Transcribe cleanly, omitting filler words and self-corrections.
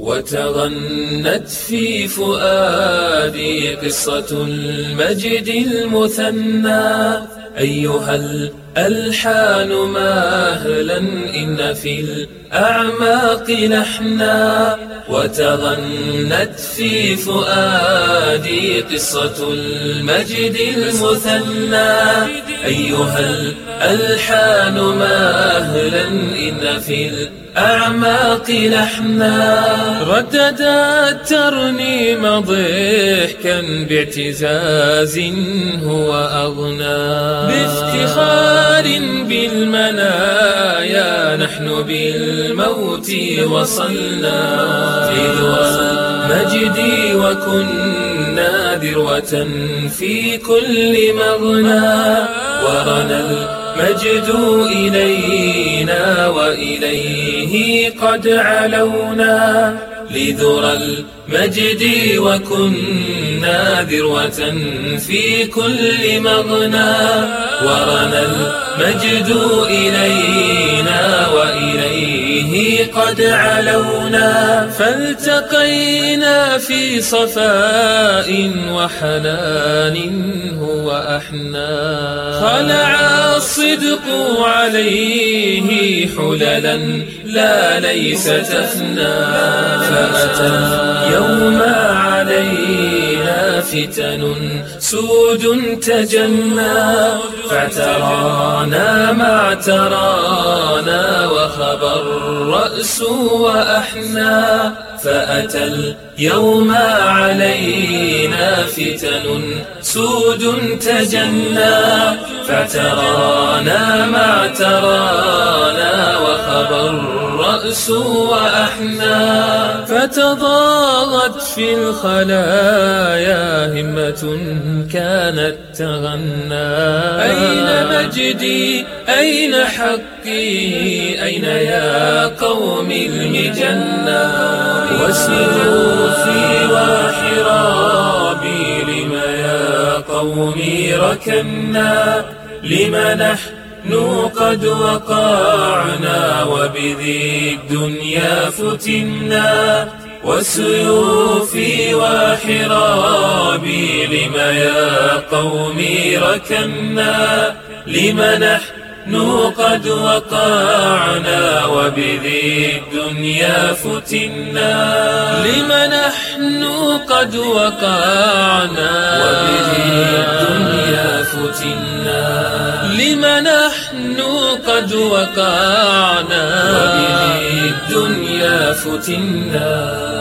وتغنت في فؤادي قصة المجد المثنى. أيها الألحان مهلا إن في الأعماق لحنا، وتغنت في فؤادي قصة المجد المثنى. أيها الألحان مهلا إن في الأعماق لحنا، رددت ترنيم ضحكا باعتزاز هو أغنى. بافتخار بالمنايا نحن بالموت وصلنا، في ذرى المجد وكنا ذروة في كل مغنى. ورنا المجد إلينا وإليه قد علونا، لذرى المجد وكنا ذروة في كل مغنى. ورنا المجد إلينا وإليه قد علونا، فالتقينا في صفاء وحنان هو أحنى. خلع الصدق عليه حللا لا ليس تفنى، فأتى اليوم علينا فتن سود تجنى. فاعترانا ما اعترانا وخبى الرأس وأحنى. فأتى اليوم علينا فتن سود تجنى. فاعترانا ما اعترانا وخبى الرأس وأحنى. فتضاغت في الخلايا همة كانت تغنى. أين مجدي أين حقي أين يا قوم المجنى؟ وسيوفي وحرابي لم يا قومي ركنا؟ لم نحن قد وقعنا وبذي الدنيا فتنا؟ وسيوفي وحرابي لم يا قومي ركنا؟ لم نحن قد وقعنا وبذي الدنيا فتنا؟ لم نحن قد وقعنا وبذي الدنيا فتنا؟ لم نحن قد وقعنا وبذي الدنيا فتنا؟